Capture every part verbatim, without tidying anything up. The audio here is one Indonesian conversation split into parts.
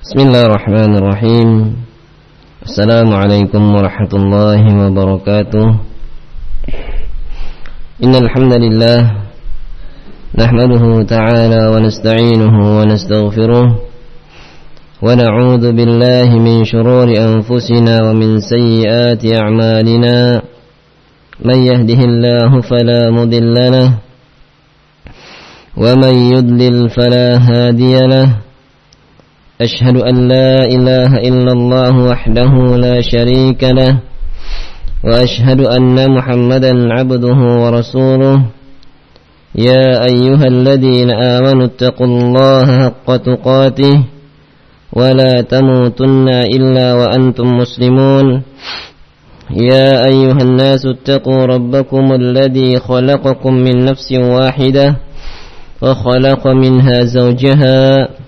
Bismillahirrahmanirrahim. Assalamualaikum warahmatullahi wabarakatuh. Innal hamdalillah nahmaduhu ta'ala wa nasta'inuhu wa nastaghfiruh wa na'udzu billahi min shururi anfusina wa min sayyiati a'malina. Man yahdihillahu fala mudilla lahu wa man yudlil fala hadiya lahu. أشهد أن لا إله إلا الله وحده لا شريك له وأشهد أن محمدا عبده ورسوله. يا أيها الذين آمنوا اتقوا الله حق تقاته ولا تموتن إلا وأنتم مسلمون. يا أيها الناس اتقوا ربكم الذي خلقكم من نفس واحدة وخلق منها زوجها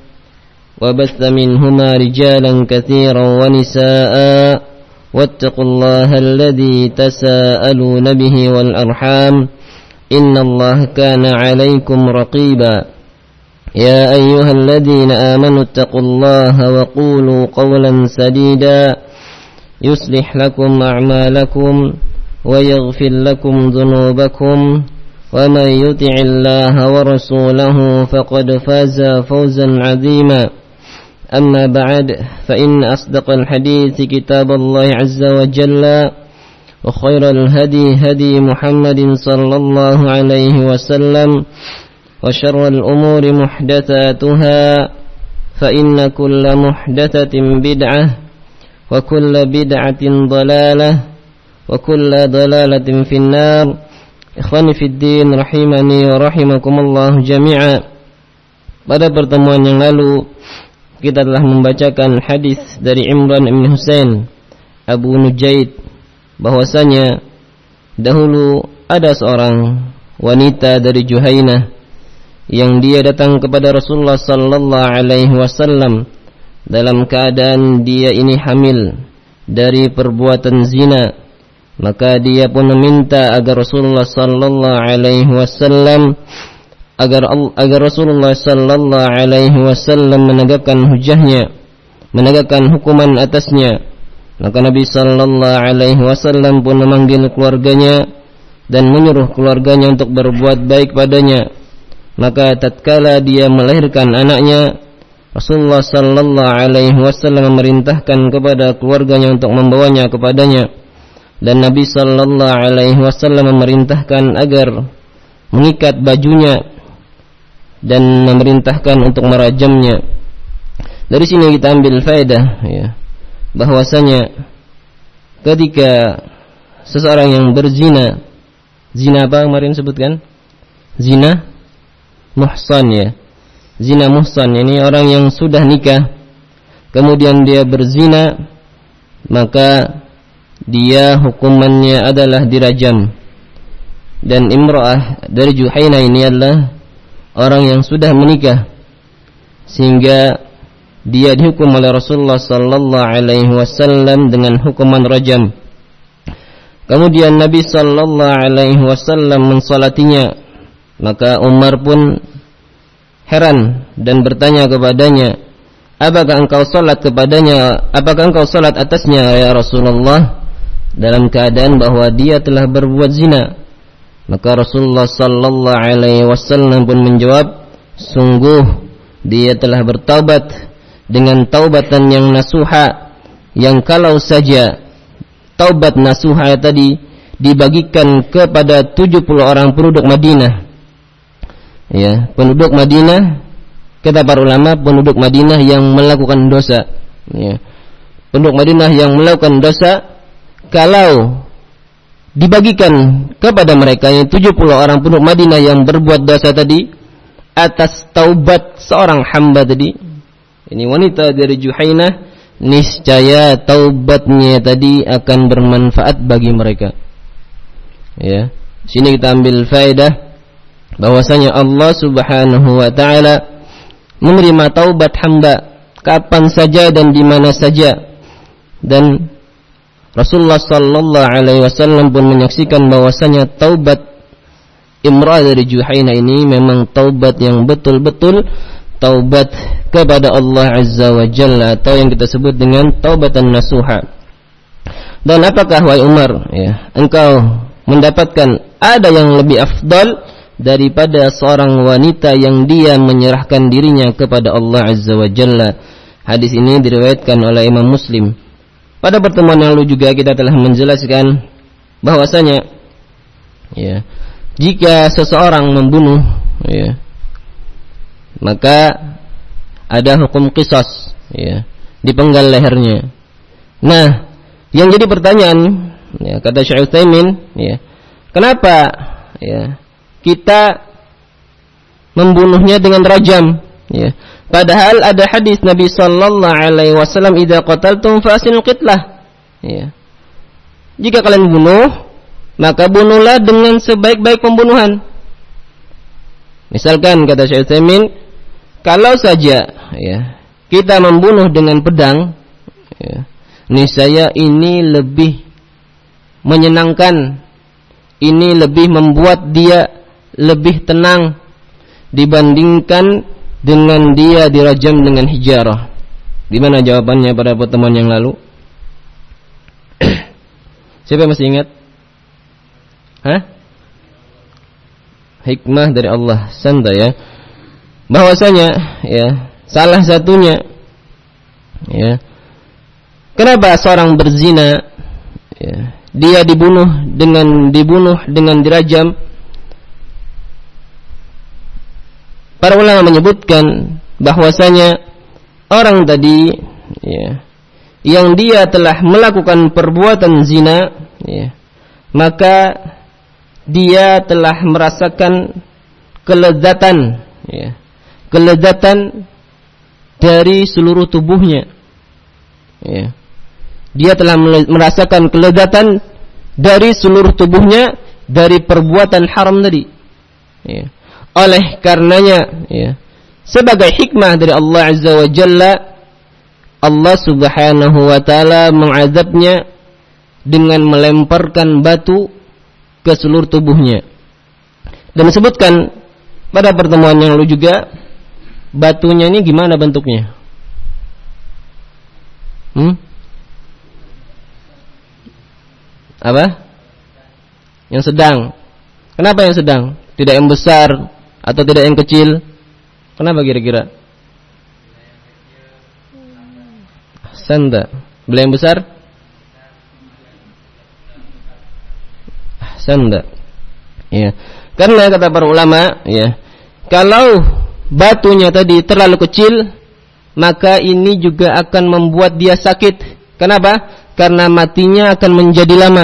وبث منهما رجالا كثيرا ونساء واتقوا الله الذي تساءلون به والأرحام إن الله كان عليكم رقيبا. يا أيها الذين آمنوا اتقوا الله وقولوا قولا سديدا يصلح لكم أعمالكم ويغفر لكم ذنوبكم ومن يطع الله ورسوله فقد فاز فوزا عظيما. أما بعد فإن أصدق الحديث كتاب الله عز وجل وخير الهدي هدي محمد صلى الله عليه وسلم وشر الأمور محدثاتها فإن كل محدثة بدعة وكل بدعة ضلالة وكل ضلالة في النار. Ikhwani fid din rahimani wa rahimakumullah jami'a. Pada pertemuan yang lalu kita telah membacakan hadis dari Imran bin Husain Abu Nujaid bahwasanya dahulu ada seorang wanita dari Juhainah yang dia datang kepada Rasulullah sallallahu alaihi wasallam dalam keadaan dia ini hamil dari perbuatan zina. Maka dia pun meminta agar Rasulullah sallallahu alaihi wasallam agar agar Rasulullah sallallahu alaihi wasallam menegakkan hujahnya, menegakkan hukuman atasnya. Maka Nabi sallallahu alaihi wasallam pun memanggil keluarganya dan menyuruh keluarganya untuk berbuat baik padanya. Maka tatkala dia melahirkan anaknya, Rasulullah sallallahu alaihi wasallam memerintahkan kepada keluarganya untuk membawanya kepadanya. Dan Nabi sallallahu alaihi wasallam memerintahkan agar mengikat bajunya dan memerintahkan untuk merajamnya. Dari sini kita ambil faedah ya, bahwasanya ketika seseorang yang berzina, zina apa kemarin sebutkan? Zina muhsan ya. Zina muhsan ini orang yang sudah nikah kemudian dia berzina, maka dia hukumannya adalah dirajam. Dan imra'ah dari Juhainah ini adalah orang yang sudah menikah sehingga dia dihukum oleh Rasulullah sallallahu alaihi wasallam dengan hukuman rajam. Kemudian Nabi sallallahu alaihi wasallam mensalatinya. Maka Umar pun heran dan bertanya kepadanya, "Apakah engkau salat kepadanya? Apakah engkau salat atasnya ya Rasulullah?" dalam keadaan bahwa dia telah berbuat zina. Maka Rasulullah sallallahu alaihi wasallam pun menjawab, sungguh dia telah bertaubat dengan taubatan yang nasuha, yang kalau saja taubat nasuha tadi dibagikan kepada tujuh puluh orang penduduk Madinah. Ya, penduduk Madinah, kata para ulama, penduduk Madinah yang melakukan dosa. Ya. Penduduk Madinah yang melakukan dosa, kalau dibagikan kepada mereka yang tujuh puluh orang penduduk Madinah yang berbuat dosa tadi atas taubat seorang hamba tadi, ini wanita dari Juhainah, niscaya taubatnya tadi akan bermanfaat bagi mereka. Ya, sini kita ambil faedah bahwasanya Allah Subhanahu wa taala menerima taubat hamba kapan saja dan di mana saja. Dan Rasulullah sallallahu alaihi wasallam pun menyaksikan bahwasanya taubat imra'ah dari Juhainah ini memang taubat yang betul-betul taubat kepada Allah Azza wa Jalla, atau yang kita sebut dengan taubatan nasuha. Dan apakah wahai Umar, ya, engkau mendapatkan ada yang lebih afdal daripada seorang wanita yang dia menyerahkan dirinya kepada Allah Azza wa Jalla? Hadis ini diriwayatkan oleh Imam Muslim. Pada pertemuan yang lalu juga kita telah menjelaskan bahwasanya, ya, jika seseorang membunuh, ya, maka ada hukum qisas, ya, dipenggal lehernya. Nah, yang jadi pertanyaan, ya, kata Syekh Utsaimin, ya, kenapa, ya, kita membunuhnya dengan rajam, ya, padahal ada hadis Nabi sallallahu alaihi wasallam, idza qataltum fasinul qitlah, ya, jika kalian bunuh maka bunuhlah dengan sebaik-baik pembunuhan. Misalkan kata Syekh Utsaimin, kalau saja, ya, kita membunuh dengan pedang, ya, niscaya ini lebih menyenangkan, ini lebih membuat dia lebih tenang dibandingkan dengan dia dirajam dengan hijarah. Di mana jawabannya pada pertemuan yang lalu? Siapa masih ingat? Hah? Hikmah dari Allah, santai, ya, bahwasanya, ya, salah satunya, ya, kenapa seorang berzina, ya, dia dibunuh dengan dibunuh dengan dirajam? Para ulama menyebutkan bahwasanya orang tadi, ya, yang dia telah melakukan perbuatan zina, ya, maka dia telah merasakan kelezatan, ya, kelezatan dari seluruh tubuhnya, ya. Dia telah merasakan kelezatan dari seluruh tubuhnya dari perbuatan haram tadi, ya. Oleh karenanya, ya, sebagai hikmah dari Allah Azza wa Jalla, Allah Subhanahu wa taala mengazabnya dengan melemparkan batu ke seluruh tubuhnya. Dan disebutkan pada pertemuan yang lalu juga, batunya ini gimana bentuknya? Hmm? Apa? Yang sedang. Kenapa yang sedang? Tidak yang besar atau tidak yang kecil? Kenapa kira-kira? Sanda. Bila yang besar? Sanda. Ya. Karena kata para ulama, ya, kalau batunya tadi terlalu kecil, maka ini juga akan membuat dia sakit. Kenapa? Karena matinya akan menjadi lama.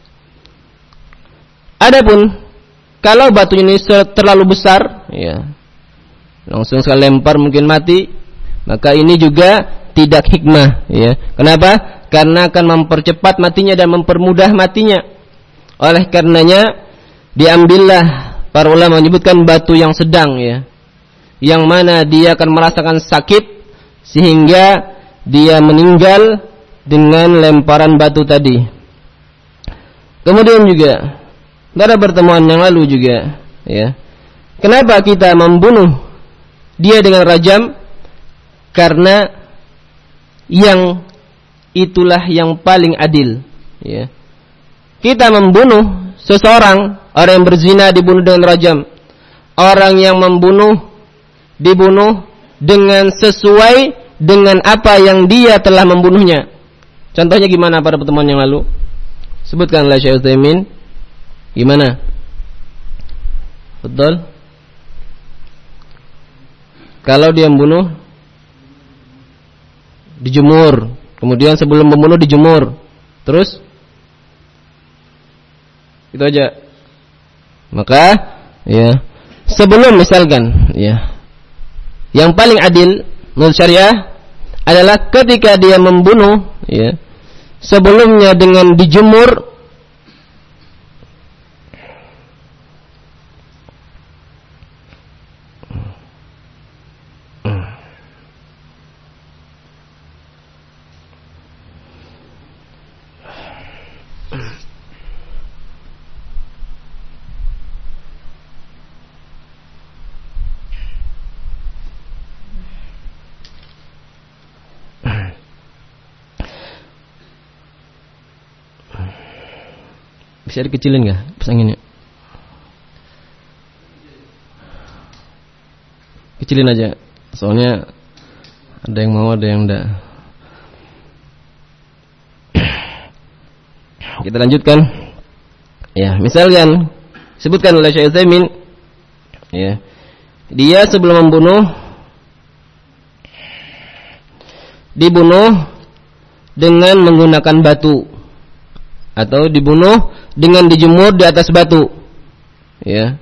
Adapun kalau batunya ini terlalu besar, ya, langsung sekali lempar mungkin mati, maka ini juga tidak hikmah, ya. Kenapa? Karena akan mempercepat matinya dan mempermudah matinya. Oleh karenanya diambillah, para ulama menyebutkan batu yang sedang, ya, yang mana dia akan merasakan sakit sehingga dia meninggal dengan lemparan batu tadi. Kemudian juga pada pertemuan yang lalu juga, ya, kenapa kita membunuh dia dengan rajam? Karena yang itulah yang paling adil, ya. Kita membunuh seseorang, orang yang berzina dibunuh dengan rajam. Orang yang membunuh dibunuh dengan sesuai dengan apa yang dia telah membunuhnya. Contohnya gimana pada pertemuan yang lalu? Sebutkanlah Syekh Utsaimin. Gimana? Betul? Kalau dia membunuh, dijemur. Kemudian sebelum membunuh dijemur. Terus? Itu aja. Maka, ya, sebelum misalkan, ya, yang paling adil menurut syariah adalah ketika dia membunuh, ya, sebelumnya dengan dijemur, Bisa dikecilin nggak pesanginnya? Kecilin aja. Soalnya ada yang mau, ada yang enggak. Kita lanjutkan. Ya, misalkan sebutkan oleh Syekh Utsaimin, ya. Dia sebelum membunuh dibunuh dengan menggunakan batu atau dibunuh dengan dijemur di atas batu. Ya.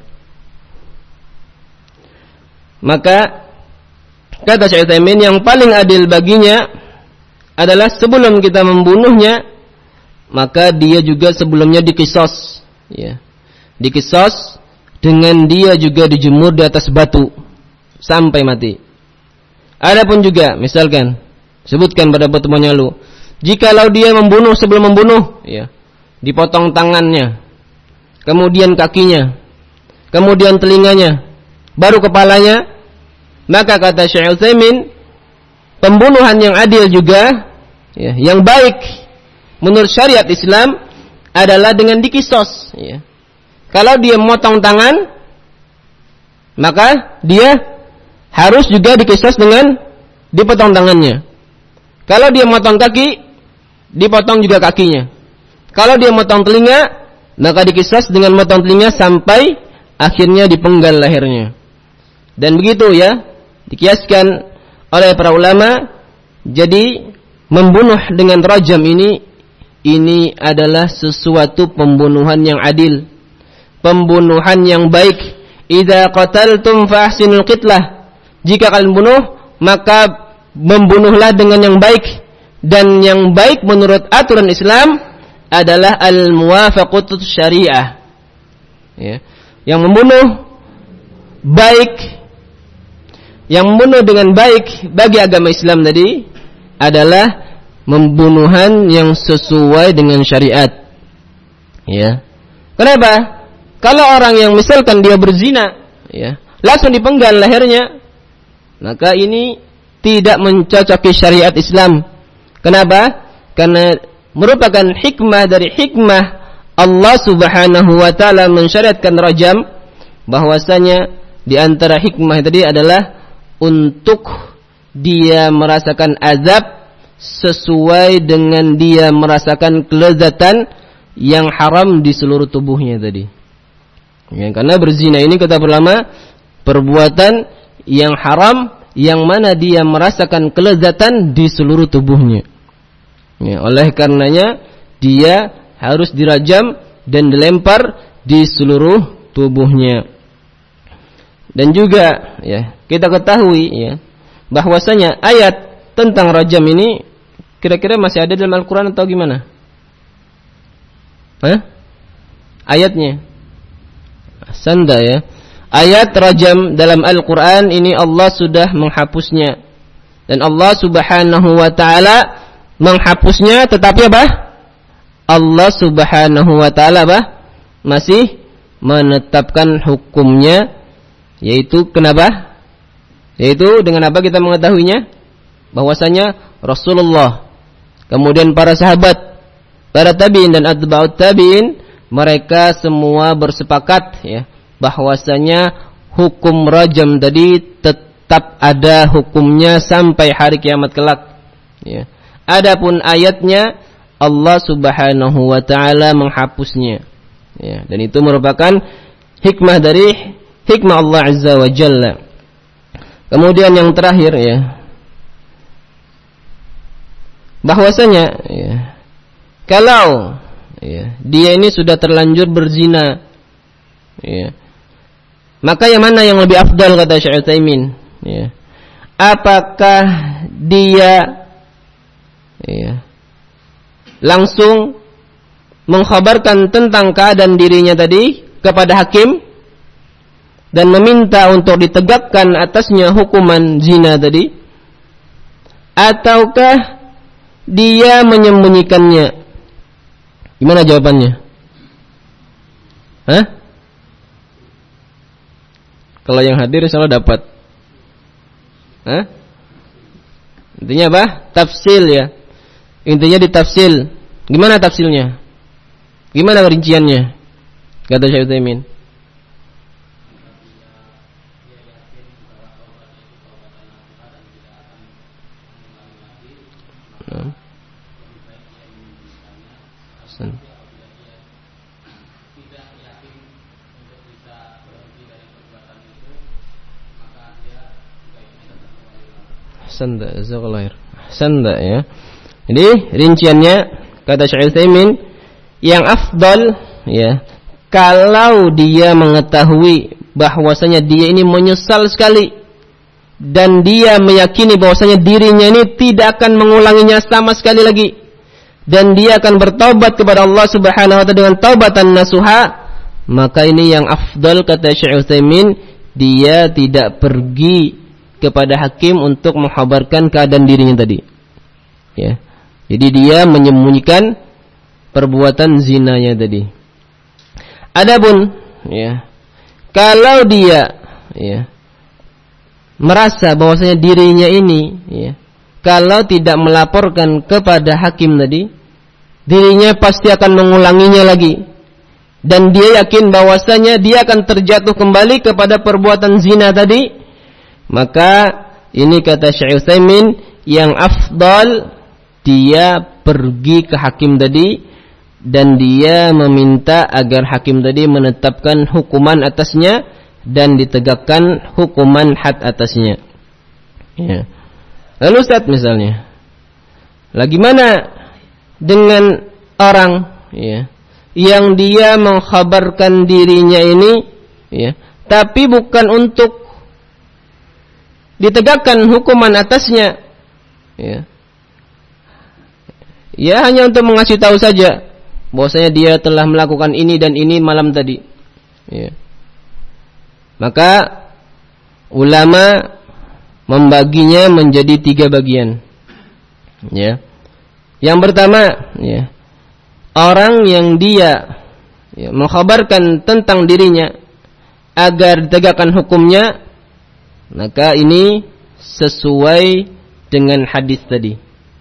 Maka kata Syekh Utsaimin, yang paling adil baginya adalah sebelum kita membunuhnya, maka dia juga sebelumnya dikisos, ya. Dikisos dengan dia juga dijemur di atas batu sampai mati. Adapun juga misalkan sebutkan pada pertemuan yang lalu, jikalau dia membunuh sebelum membunuh, ya, dipotong tangannya, kemudian kakinya, kemudian telinganya, baru kepalanya, maka kata Syekh Utsaimin, pembunuhan yang adil juga, ya, yang baik menurut syariat Islam adalah dengan dikisos, ya. Kalau dia memotong tangan, maka dia harus juga dikisos dengan dipotong tangannya. Kalau dia memotong kaki, dipotong juga kakinya. Kalau dia memotong telinga, maka dikisos dengan memotong telinga sampai akhirnya dipenggal lehernya. Dan begitu, ya, dikiaskan oleh para ulama. Jadi membunuh dengan rajam ini ini adalah sesuatu pembunuhan yang adil, pembunuhan yang baik. Idza qataltum fa ahsinul qitlah. Jika kalian bunuh, maka membunuhlah dengan yang baik. Dan yang baik menurut aturan Islam adalah al-muwafaqatus syariah, ya. Yang membunuh baik, yang membunuh dengan baik bagi agama Islam tadi adalah membunuhan yang sesuai dengan syariat, ya. Kenapa? Kalau orang yang misalkan dia berzina, ya, langsung dipenggal lehernya, maka ini tidak mencocoki syariat Islam. Kenapa? Karena merupakan hikmah dari hikmah Allah Subhanahu wa taala mensyariatkan rajam, bahwasanya di antara hikmah tadi adalah untuk dia merasakan azab sesuai dengan dia merasakan kelezatan yang haram di seluruh tubuhnya tadi. Ya, karena berzina ini kata ulama perbuatan yang haram yang mana dia merasakan kelezatan di seluruh tubuhnya. Ya, oleh karenanya dia harus dirajam dan dilempar di seluruh tubuhnya. Dan juga, ya, kita ketahui, ya, bahwasanya ayat tentang rajam ini kira-kira masih ada dalam Al-Quran atau gimana? Hah? Ayatnya sanda, ya. Ayat rajam dalam Al-Quran ini Allah sudah menghapusnya. Dan Allah Subhanahu wa ta'ala menghapusnya, tetapi apa? Allah Subhanahu wa ta'ala apa? Masih menetapkan hukumnya, yaitu kenapa? Yaitu dengan apa kita mengetahuinya? Bahwasanya Rasulullah, kemudian para sahabat, para tabi'in dan atba'ut tabi'in, mereka semua bersepakat, ya, bahwasanya hukum rajam tadi tetap ada hukumnya sampai hari kiamat kelak, ya. Adapun ayatnya Allah Subhanahu wa taala menghapusnya, ya, dan itu merupakan hikmah dari hikmah Allah Azza wa Jalla. Kemudian yang terakhir, ya, bahwasanya, ya, kalau, ya, dia ini sudah terlanjur berzina, ya, maka yang mana yang lebih afdal kata Syekh Utsaimin, ya? Apakah dia, ya, langsung mengkhabarkan tentang keadaan dirinya tadi kepada hakim dan meminta untuk ditegakkan atasnya hukuman zina tadi, ataukah dia menyembunyikannya? Gimana jawabannya? Hah? Kalau yang hadir insyaallah dapat. Hah? Intinya apa? Tafsil, ya. Intinya ditafsil. Gimana tafsilnya? Gimana rinciannya? Kata Syekh Utsaimin. Nah. Hasan. Hasan dak, jazakallahu khair. Hasan dak ya. Jadi rinciannya kata Syekh Utsaimin yang afdal ya, kalau dia mengetahui bahwasanya dia ini menyesal sekali dan dia meyakini bahwasanya dirinya ini tidak akan mengulanginya sama sekali lagi dan dia akan bertobat kepada Allah Subhanahu wa taala dengan taubatan nasuha, maka ini yang afdal kata Syekh Utsaimin, dia tidak pergi kepada hakim untuk mengkhabarkan keadaan dirinya tadi. Ya. Jadi dia menyembunyikan perbuatan zinanya tadi. Adapun ya, kalau dia ya merasa bahwasanya dirinya ini ya, kalau tidak melaporkan kepada hakim tadi, dirinya pasti akan mengulanginya lagi. Dan dia yakin bahwasanya dia akan terjatuh kembali kepada perbuatan zina tadi. Maka ini kata Syekh Utsaimin yang afdal dia pergi ke hakim tadi dan dia meminta agar hakim tadi menetapkan hukuman atasnya dan ditegakkan hukuman had atasnya. Ya. Lalu Ustaz misalnya, lagi mana dengan orang ya, yang dia mengkhabarkan dirinya ini ya, tapi bukan untuk ditegakkan hukuman atasnya ya. Ya hanya untuk mengasih tahu saja bahwasanya dia telah melakukan ini dan ini malam tadi ya. Maka ulama membaginya menjadi tiga bagian ya. Yang pertama ya, orang yang dia ya, mengkhabarkan tentang dirinya agar ditegakkan hukumnya, maka ini sesuai dengan hadis tadi.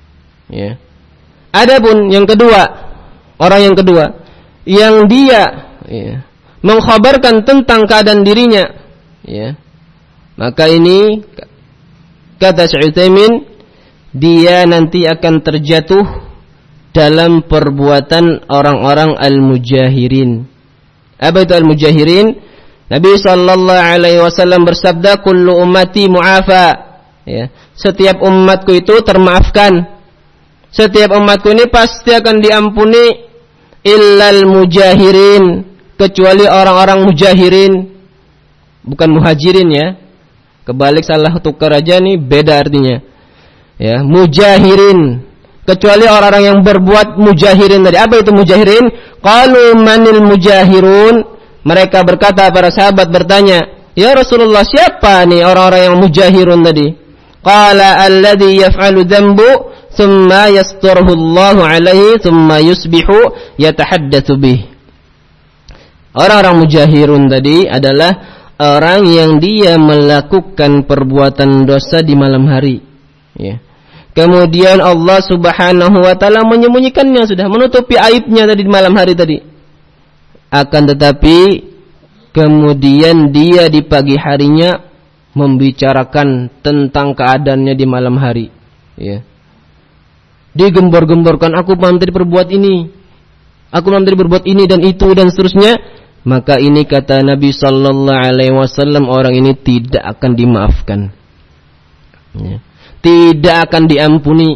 Ya. Adapun yang kedua, orang yang kedua, yang dia ya, mengkhabarkan tentang keadaan dirinya, ya, maka ini kata Syekh Utsaimin, dia nanti akan terjatuh dalam perbuatan orang-orang al-mujahirin. Apa itu al-mujahirin? Nabi sallallahu alaihi wasallam bersabda, "Kullu ummati mu'afa." Ya, setiap umatku itu termaafkan. Setiap umatku ini pasti akan diampuni illal mujahirin, kecuali orang-orang mujahirin. Bukan muhajirin ya. Kebalik salah tukar aja nih, beda artinya. Ya, mujahirin. Kecuali orang-orang yang berbuat mujahirin tadi. Apa itu mujahirin? Qalu manil mujahirun? Mereka berkata, para sahabat bertanya, "Ya Rasulullah, siapa nih orang-orang yang mujahirun tadi?" Qala alladhi yaf'alu dhanbu thumma yasturhu Allahu alaihi thumma yusbihu yatahaddatsu bih. Orang-orang mujahirun tadi adalah orang yang dia melakukan perbuatan dosa di malam hari. Ya. Kemudian Allah Subhanahu wa taala menyembunyikannya, sudah menutupi aibnya tadi di malam hari tadi. Akan tetapi kemudian dia di pagi harinya membicarakan tentang keadaannya di malam hari, ya. Digembor-gemborkan, aku malam tadi berbuat ini, aku malam tadi berbuat ini dan itu dan seterusnya. Maka ini kata Nabi sallallahu alaihi wasallam, orang ini tidak akan dimaafkan, ya. Tidak akan diampuni.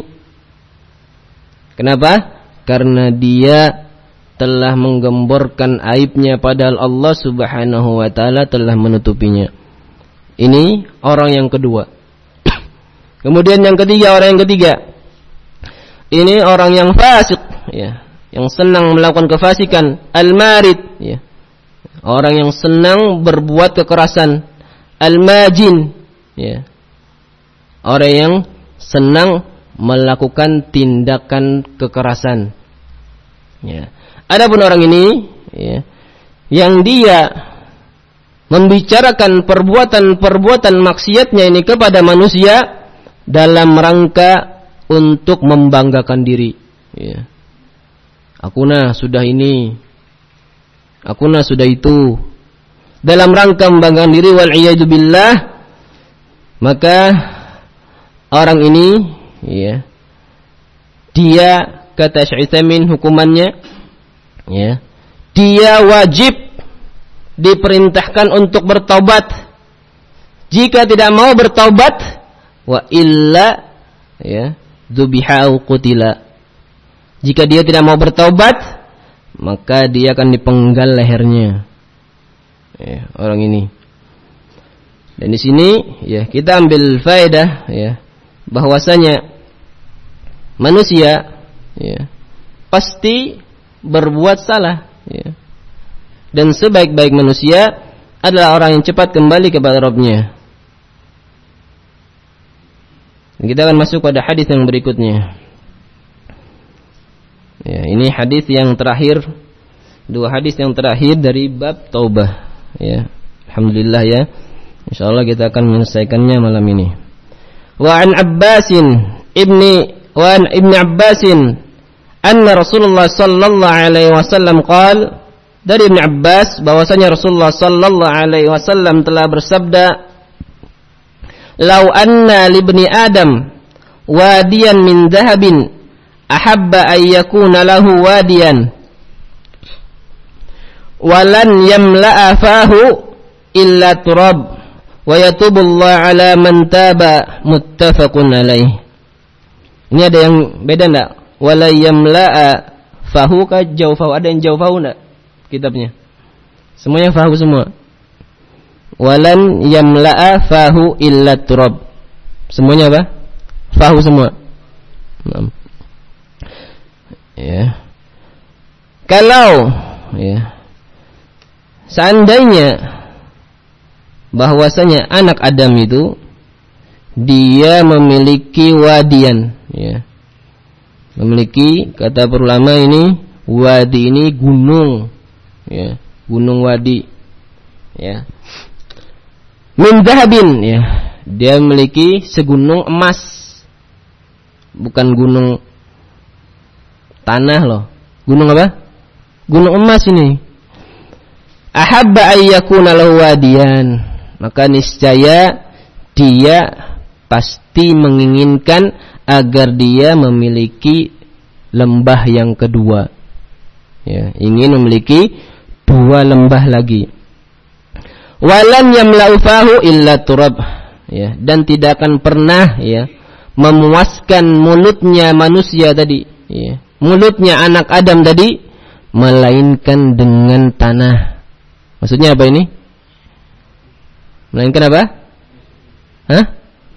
Kenapa? Karena dia telah menggemborkan aibnya, padahal Allah Subhanahu wa taala telah menutupinya. Ini orang yang kedua. Kemudian yang ketiga, orang yang ketiga, ini orang yang fasik, ya, yang senang melakukan kefasikan, al-marid, ya, orang yang senang berbuat kekerasan, al-majin, ya, orang yang senang melakukan tindakan kekerasan, ya. Adapun orang ini ya, yang dia membicarakan perbuatan-perbuatan maksiatnya ini kepada manusia dalam rangka untuk membanggakan diri, ya. Aku nah sudah ini Akuna sudah itu. Dalam rangka membanggakan diri wal iyadu billah, maka orang ini ya, dia kata Syekh Utsaimin hukumannya ya, dia wajib diperintahkan untuk bertaubat. Jika tidak mau bertaubat, wa illa ya dzubiha au qutila. Jika dia tidak mau bertaubat, maka dia akan dipenggal lehernya. Ya, orang ini. Dan di sini ya kita ambil faedah ya bahwasanya manusia ya pasti berbuat salah ya. Dan sebaik-baik manusia adalah orang yang cepat kembali kepada Rabb-Nya. Dan kita akan masuk pada hadis yang berikutnya. Ya, ini hadis yang terakhir, dua hadis yang terakhir dari bab taubah. Ya, alhamdulillah ya. Insyaallah kita akan menyelesaikannya malam ini. Wa an Abbasin ibni wa an ibni Abbasin anna Rasulullah sallallahu alaihi wasallam qala, dari Ibnu Abbas bahwasanya Rasulullah sallallahu alaihi wasallam telah bersabda, "Lau anna libni Adam wadiyan min dhahabin ahabba an yakuna lahu wadiyan walan yamla'a fahu illa turab wa yatubullah ala man taba." Muttafaqun alaih. Ini ada yang beda enggak? Wala yamla'a fahu ka jawfahu, ada yang jawfahu enggak kitabnya? Semuanya fahu semua. Walan yamla'a fahu illa turab. Semuanya apa? Fahu semua. Ya. Kalau ya seandainya bahwasanya anak Adam itu dia memiliki wadian ya. Memiliki, kata para ulama ini, wadi ini gunung ya, gunung wadi ya. Min dhahabin ya, dia memiliki segunung emas, bukan gunung tanah loh. Gunung apa? Gunung emas ini. Ahabba ayyakuna lahu wadiyan, maka niscaya dia pasti menginginkan agar dia memiliki lembah yang kedua. Ya, ingin memiliki dua lembah lagi. Walan yamla'u fahu illa turab. Ya, dan tidak akan pernah ya memuaskan mulutnya manusia tadi, ya, mulutnya anak Adam tadi, melainkan dengan tanah. Maksudnya apa ini? Melainkan apa? Hah?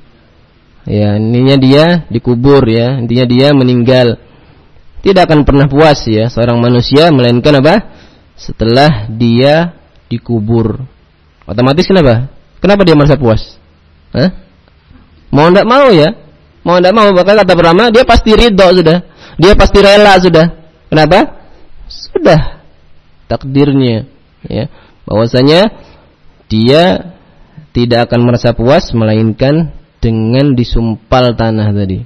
Ya, intinya dia dikubur ya, intinya dia meninggal. Tidak akan pernah puas ya seorang manusia melainkan apa? Setelah dia dikubur. Otomatis kenapa? Kenapa dia merasa puas? Hah? Mau enggak mau ya? Mau enggak mau, bahkan kata Brahma, dia pasti ridho sudah. Dia pasti rela sudah. Kenapa? Sudah takdirnya ya, bahwasanya dia tidak akan merasa puas melainkan dengan disumpal tanah tadi.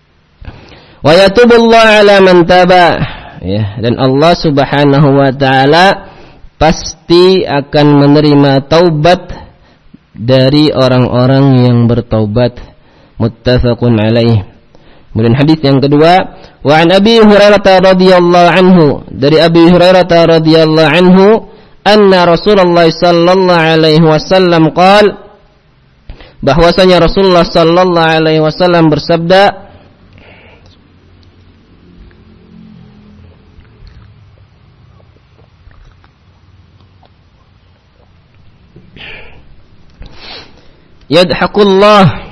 Wa yatubullah ala man taba ya, dan Allah Subhanahu wa taala pasti akan menerima taubat dari orang-orang yang bertaubat. Muttafaqun alaih. Kemudian hadis yang kedua, wa an Abi Hurairah radhiyallahu anhu, dari Abi Hurairah radhiyallahu anhu, anna Rasulullah sallallahu alaihi wasallam qala, bahwasanya Rasulullah sallallahu alaihi wasallam bersabda, yadhakullah,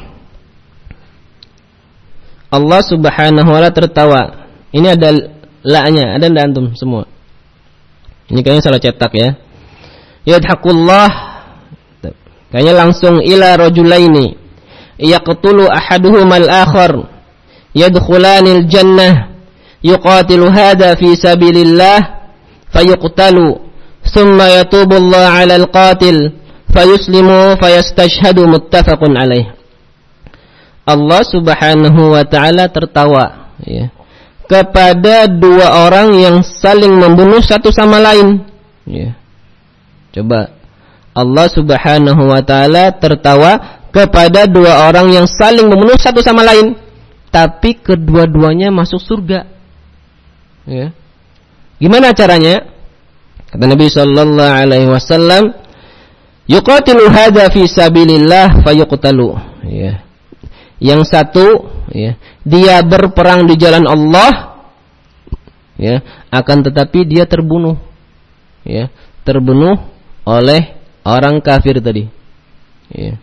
Allah Subhanahu wa ta'ala tertawa. Ini ada la-nya, ada enggak antum semua? Ini kayaknya salah cetak ya. Yadhakullah, kayaknya langsung ila rajulaini yaqtulu ahaduhumal akhar yadkhulanil jannah yuqatilu hadha fi sabilillah fayuqtalu thumma yatubu Allah 'alal qatil fayuslimu fayastashhadu. Muttafaqun alaih. Allah Subhanahu wa ta'ala tertawa ya, kepada dua orang yang saling membunuh satu sama lain ya. Coba, Allah Subhanahu wa taala tertawa kepada dua orang yang saling membunuh satu sama lain, tapi kedua-duanya masuk surga. Ya. Gimana caranya? Kata Nabi sallallahu alaihi wasallam, yuqatilu hadza fi sabilillah fayuqtalu. Ya. Yang satu, ya, dia berperang di jalan Allah, ya, akan tetapi dia terbunuh, ya, terbunuh oleh orang kafir tadi. Ya.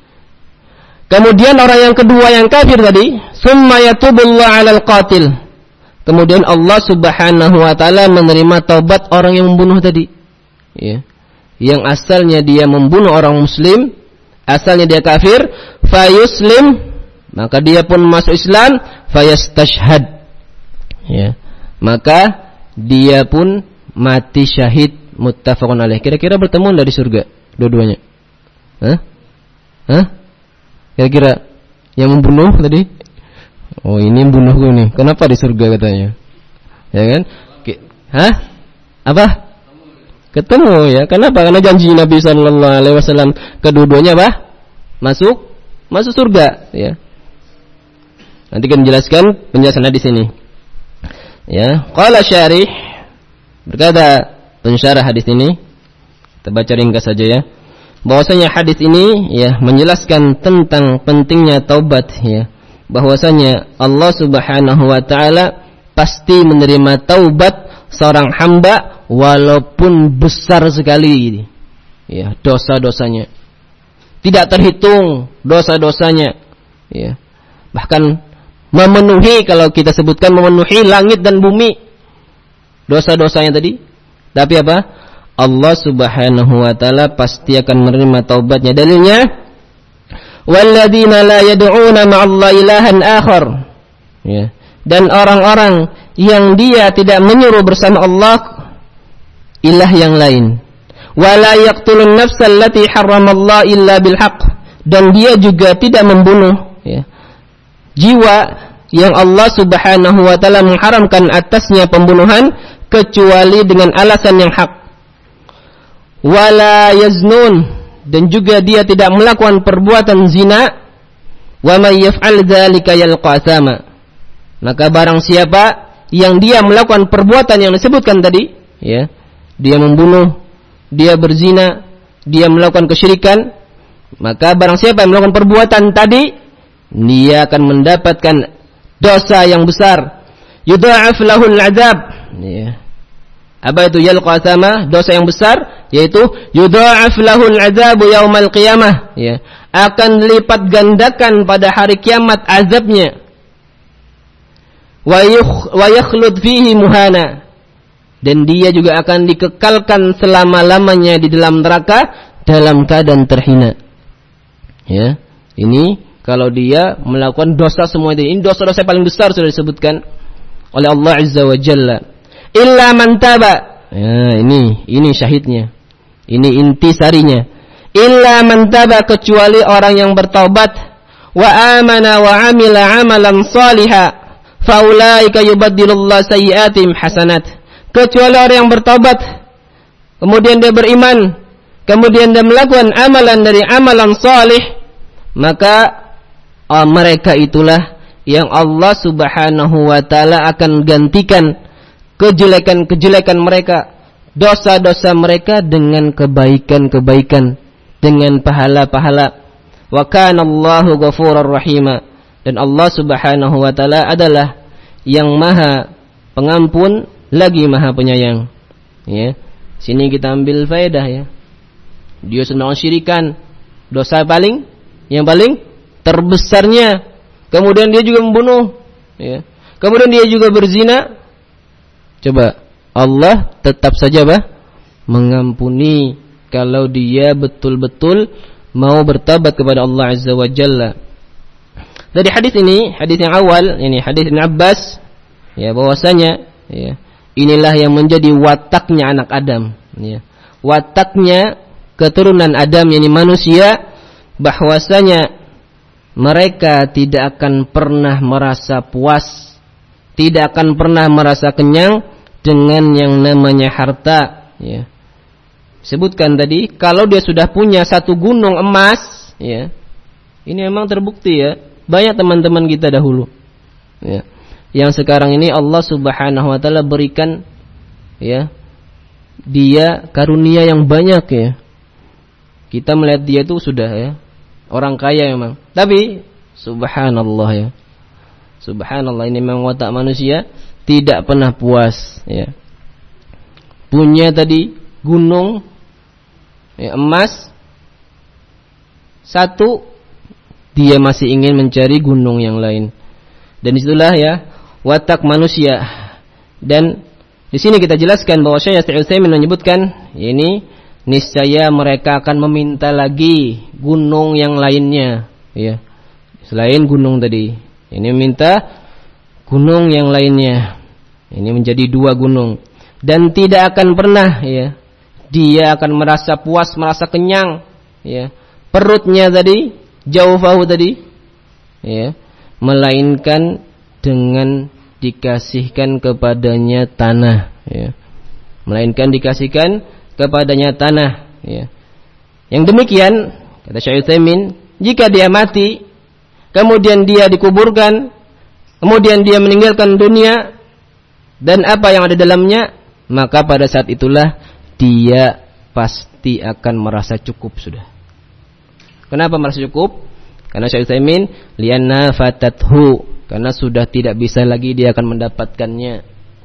Kemudian orang yang kedua yang kafir tadi, summa yatubullahu 'alal qatil. Kemudian Allah Subhanahu wa taala menerima taubat orang yang membunuh tadi. Ya. Yang asalnya dia membunuh orang muslim, asalnya dia kafir, fayuslim, maka dia pun masuk Islam, fayastashhad. Ya. Maka dia pun mati syahid, muttafaqun alaih. Kira-kira bertemu dari surga dua-duanya? Hah? Hah? Kira-kira yang membunuh tadi? Oh, ini membunuhku nih. Kenapa di surga katanya? Ya kan? Hah? Apa? Ketemu ya. Kenapa? Karena janji Nabi sallallahu alaihi wasallam kedua-duanya apa? Masuk masuk surga, ya. Nanti kita jelaskan penjelasan di sini. Ya, qala syarih, berkata pensyarah hadis ini, kita baca ringkas saja ya. Bahwasanya hadis ini ya menjelaskan tentang pentingnya taubat ya. Bahwasanya Allah Subhanahu wa taala pasti menerima taubat seorang hamba walaupun besar sekali ya dosa-dosanya. Tidak terhitung dosa-dosanya ya. Bahkan memenuhi, kalau kita sebutkan memenuhi langit dan bumi dosa-dosanya tadi. Tapi apa? Allah Subhanahu wa taala pasti akan menerima taubatnya. Dalilnya walladzina la yad'una ma'allahi ilahan akhar. Ya. Dan orang-orang yang dia tidak menyuruh bersama Allah ilah yang lain. Wala yaqtulun nafsal lati harramallahu illa bil haqq. Dan dia juga tidak membunuh ya, jiwa yang Allah Subhanahu wa taala mengharamkan atasnya pembunuhan kecuali dengan alasan yang hak. Wala yaznun, dan juga dia tidak melakukan perbuatan zina. Wa may yaf'al dzalika yalqa asama. Maka barang siapa yang dia melakukan perbuatan yang disebutkan tadi, ya, dia membunuh, dia berzina, dia melakukan kesyirikan, maka barang siapa yang melakukan perbuatan tadi, dia akan mendapatkan dosa yang besar. Yudha'af lahul 'adzab. Ya. Apa itu yalqa asama? Dosa yang besar, yaitu yudha'af lahul 'adzabu yaumal qiyamah, ya, akan dilipat gandakan pada hari kiamat azabnya. Wa yakhlud fihi muhana, dan dia juga akan dikekalkan selama-lamanya di dalam neraka dalam keadaan terhina. Ya, ini kalau dia melakukan dosa semua itu. Ini dosa-dosa paling besar sudah disebutkan oleh Allah Azza wa Jalla. Illa man taba. Ya, ini ini syahidnya. Ini intisarinya. Illa man taba, kecuali orang yang bertaubat, wa amana wa amila amalan salihah, faulaika yubaddilullahu sayyi'atihim hasanat. Kecuali orang yang bertaubat, kemudian dia beriman, kemudian dia melakukan amalan dari amalan salih, maka oh, mereka itulah yang Allah Subhanahu wa taala akan gantikan kejelekan-kejelekan mereka, dosa-dosa mereka dengan kebaikan-kebaikan, dengan pahala-pahala. Wa kana Allahu ghafurur rahima, dan Allah Subhanahu wa taala adalah yang Maha Pengampun lagi Maha Penyayang. Ya. Sini kita ambil faedah ya. Dia sedang syirikan, dosa paling yang paling terbesarnya. Kemudian dia juga membunuh, ya. Kemudian dia juga berzina. Coba, Allah tetap saja bah, mengampuni kalau dia betul-betul mau bertobat kepada Allah Azza wa Jalla. Dari hadis ini, hadis yang awal, ini hadis Ibn Abbas, ya, bahwasanya, ya, inilah yang menjadi wataknya anak Adam, ya. Wataknya keturunan Adam, yakni manusia, bahwasanya mereka tidak akan pernah merasa puas, tidak akan pernah merasa kenyang dengan yang namanya harta, ya. sebutkan tadi, kalau dia sudah punya satu gunung emas, ya, ini memang terbukti ya, banyak teman-teman kita dahulu, ya, yang sekarang ini Allah Subhanahu Wa Taala berikan, ya, dia karunia yang banyak ya. Kita melihat dia itu sudah ya orang kaya memang, tapi subhanallah ya, subhanallah ini memang watak manusia tidak pernah puas ya. Punya tadi gunung ya, emas satu, dia masih ingin mencari gunung yang lain. Dan itulah ya watak manusia. Dan di sini kita jelaskan bahwa Syekh Utsaimin menyebutkan ini niscaya mereka akan meminta lagi gunung yang lainnya ya. Selain gunung tadi, ini meminta gunung yang lainnya. Ini menjadi dua gunung. Dan tidak akan pernah ya dia akan merasa puas, merasa kenyang ya. Perutnya tadi, jaufahu tadi ya, melainkan dengan dikasihkan kepadanya tanah ya. Melainkan dikasihkan kepadanya tanah ya. Yang demikian kata Syekh Utsaimin, jika dia mati kemudian dia dikuburkan, kemudian dia meninggalkan dunia dan apa yang ada dalamnya, maka pada saat itulah dia pasti akan merasa cukup sudah. Kenapa merasa cukup? Karena Syekh Utsaimin, lianna fatathu, karena sudah tidak bisa lagi dia akan mendapatkannya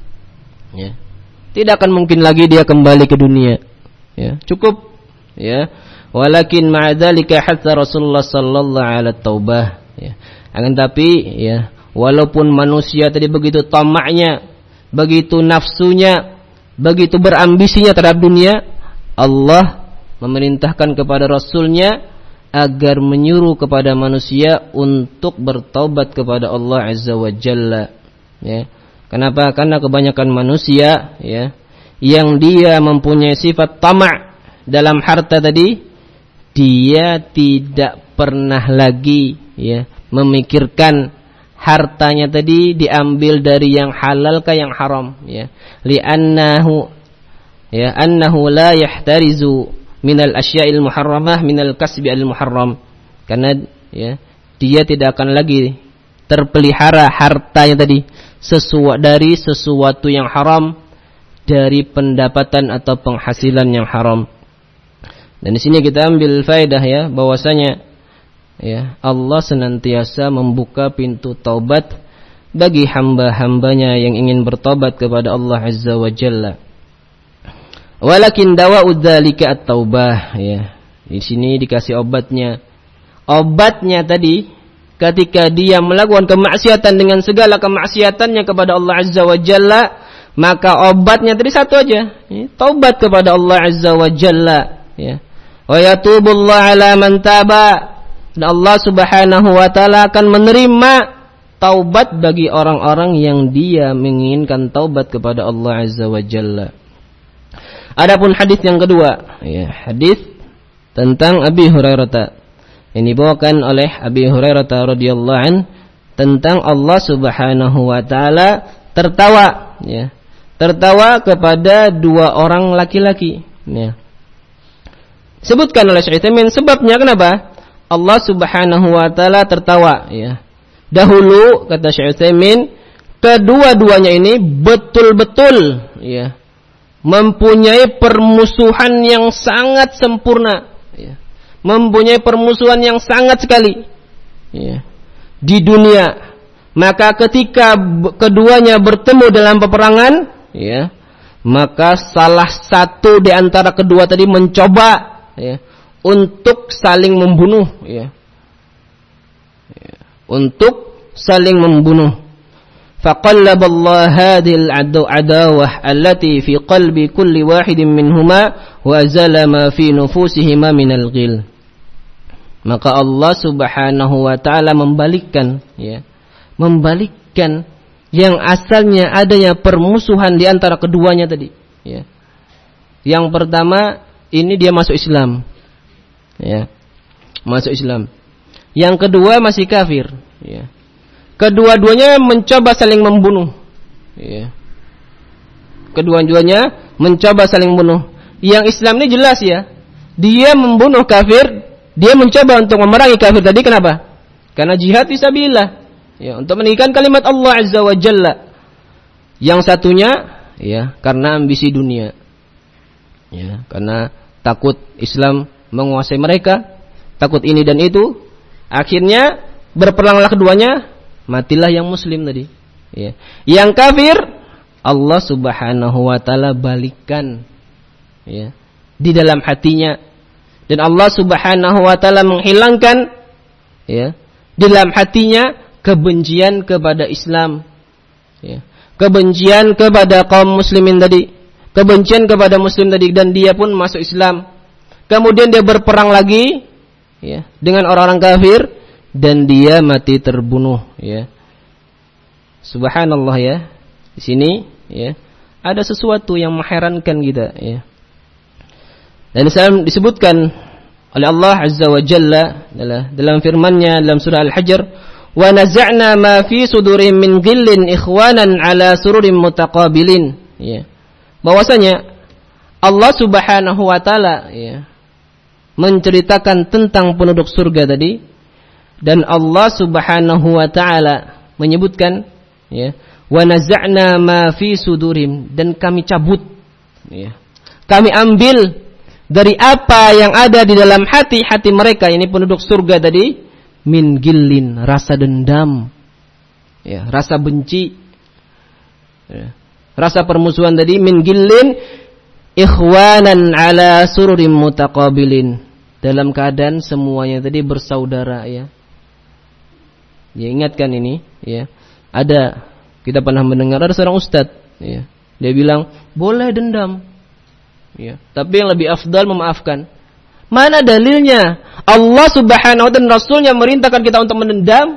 ya. Tidak akan mungkin lagi dia kembali ke dunia ya. Cukup ya. Walakin ma'adzalika hatta Rasulullah sallallahu alaihi taubah ya. Akan tapi ya, walaupun manusia tadi begitu tamaknya, begitu nafsunya, begitu berambisinya terhadap dunia, Allah memerintahkan kepada Rasulnya agar menyuruh kepada manusia untuk bertaubat kepada Allah Azza wa Jalla ya. Kenapa? Karena kebanyakan manusia ya, yang dia mempunyai sifat tamak dalam harta tadi, dia tidak pernah lagi ya memikirkan hartanya tadi diambil dari yang halal ke yang haram ya. Li'annahu ya annahu la yahtarizu minal asya'il muharramah minal kasbi al muharram. Karena ya dia tidak akan lagi terpelihara hartanya tadi sesuatu dari sesuatu yang haram, dari pendapatan atau penghasilan yang haram. Dan di sini kita ambil faedah ya, bahwasanya ya Allah senantiasa membuka pintu taubat bagi hamba-hambanya yang ingin bertobat kepada Allah Azza wa Jalla. Walakin dawa'ud dzalika at-taubah ya. Di sini dikasih obatnya. Obatnya tadi ketika dia melakukan kemaksiatan dengan segala kemaksiatannya kepada Allah Azza wa Jalla, maka obatnya tadi satu aja, ya, taubat kepada Allah Azza wa Jalla ya. Wa yatubullahu ala man taba. Dan Allah Subhanahu wa taala akan menerima taubat bagi orang-orang yang dia menginginkan taubat kepada Allah Azza wa Jalla. Adapun hadis yang kedua, ya, hadis tentang Abi Hurairah. Ini dibawakan oleh Abi Hurairah radhiyallahu an tentang Allah Subhanahu wa taala tertawa ya. Tertawa kepada dua orang laki-laki ya. Sebutkan oleh Syekh Utsaimin sebabnya kenapa Allah Subhanahu wa taala tertawa ya. Dahulu kata Syekh Utsaimin, kedua-duanya ini betul-betul ya mempunyai permusuhan yang sangat sempurna ya. Mempunyai permusuhan yang sangat sekali ya, di dunia. Maka ketika keduanya bertemu dalam peperangan ya, maka salah satu di antara kedua tadi mencoba ya, untuk saling membunuh ya. Ya, untuk saling membunuh. Faqallaballahu hadhil adawah allati fi qalbi kulli wahidin minhuma wa zala ma fi nufusihima minal ghil. Maka Allah Subhanahu wa taala membalikkan ya, membalikkan yang asalnya adanya permusuhan di antara keduanya tadi ya. Yang pertama ini dia masuk Islam ya, masuk Islam. Yang kedua masih kafir ya. Kedua-duanya mencoba saling membunuh ya. Kedua-duanya mencoba saling membunuh. Yang Islam ini jelas ya. Dia membunuh kafir, dia mencoba untuk memerangi kafir tadi, kenapa? Karena jihad fisabilillah. Ya, untuk meninggikan kalimat Allah Azza wa Jalla. Yang satunya ya, karena ambisi dunia. Ya, karena takut Islam menguasai mereka, takut ini dan itu. Akhirnya berperanglah keduanya, matilah yang muslim tadi. Ya. Yang kafir Allah Subhanahu wa taala balikkan ya, di dalam hatinya, dan Allah Subhanahu wa taala menghilangkan ya, di dalam hatinya kebencian kepada Islam ya, kebencian kepada kaum muslimin tadi, kebencian kepada muslim tadi, dan dia pun masuk Islam. Kemudian dia berperang lagi ya, dengan orang-orang kafir, dan dia mati terbunuh ya. Subhanallah ya. Di sini ya, ada sesuatu yang mengherankan kita ya. Dan disebutkan oleh Allah Azza wa Jalla dalam firman-Nya dalam surah Al-Hajr, "Wa naza'na ma fi sudurihim min ghillin ikhwanan 'ala sururin mutaqabilin." Ya. Bahwasanya Allah Subhanahu wa taala ya, menceritakan tentang penduduk surga tadi, dan Allah Subhanahu wa taala menyebutkan ya, wa naza'na ma fi sudurim, dan kami cabut ya, kami ambil dari apa yang ada di dalam hati-hati mereka, ini penduduk surga tadi, min gillin, rasa dendam ya, rasa benci ya, rasa permusuhan tadi, min gillin ikhwanan ala sururim mutaqabilin, dalam keadaan semuanya tadi bersaudara ya. Ya, ingatkan ini ya. Ada, kita pernah mendengar ada seorang ustadz ya, dia bilang boleh dendam ya, tapi yang lebih afdal memaafkan. Mana dalilnya? Allah Subhanahu wa taala dan Rasulnya merintahkan kita untuk mendendam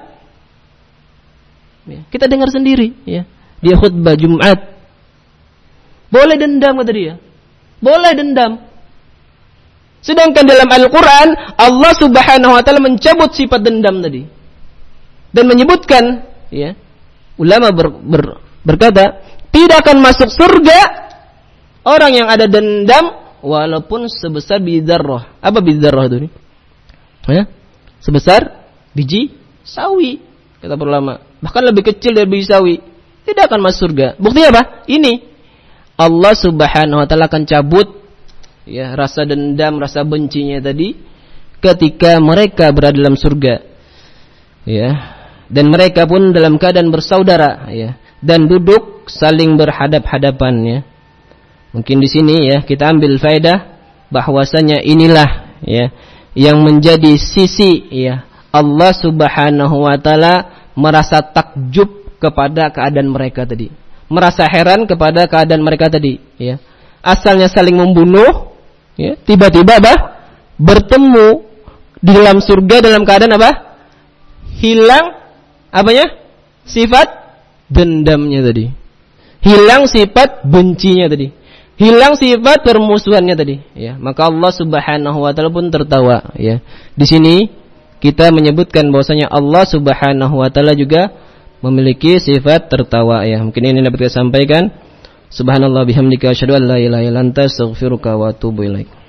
ya. Kita dengar sendiri ya, dia khutbah Jumat, boleh dendam kata dia, boleh dendam. Sedangkan dalam Al-Quran Allah Subhanahu wa taala mencabut sifat dendam tadi, dan menyebutkan ya, ulama ber, ber, berkata tidak akan masuk surga orang yang ada dendam walaupun sebesar biji dzarrah. Apa biji dzarrah itu? Ya, sebesar biji sawi kata para ulama. Bahkan lebih kecil dari biji sawi, tidak akan masuk surga. Buktinya apa? Ini Allah Subhanahu wa taala akan cabut ya, rasa dendam, rasa bencinya tadi ketika mereka berada dalam surga. Ya. Dan mereka pun dalam keadaan bersaudara ya, dan duduk saling berhadap-hadapan ya. Mungkin di sini ya kita ambil faedah bahwasanya inilah ya yang menjadi sisi ya Allah Subhanahu wa taala merasa takjub kepada keadaan mereka tadi, merasa heran kepada keadaan mereka tadi ya. Asalnya saling membunuh ya, tiba-tiba apa? Bertemu di dalam surga dalam keadaan apa? Hilang apanya? Sifat dendamnya tadi. Hilang sifat bencinya tadi. Hilang sifat permusuhannya tadi, ya. Maka Allah Subhanahu wa taala pun tertawa, ya. Di sini kita menyebutkan bahwasanya Allah Subhanahu wa taala juga memiliki sifat tertawa, ya. Mungkin ini dapat kita sampaikan. Subhanallah bihamdika asyhadu an la ilaha illa anta astaghfiruka wa atubu ilaik.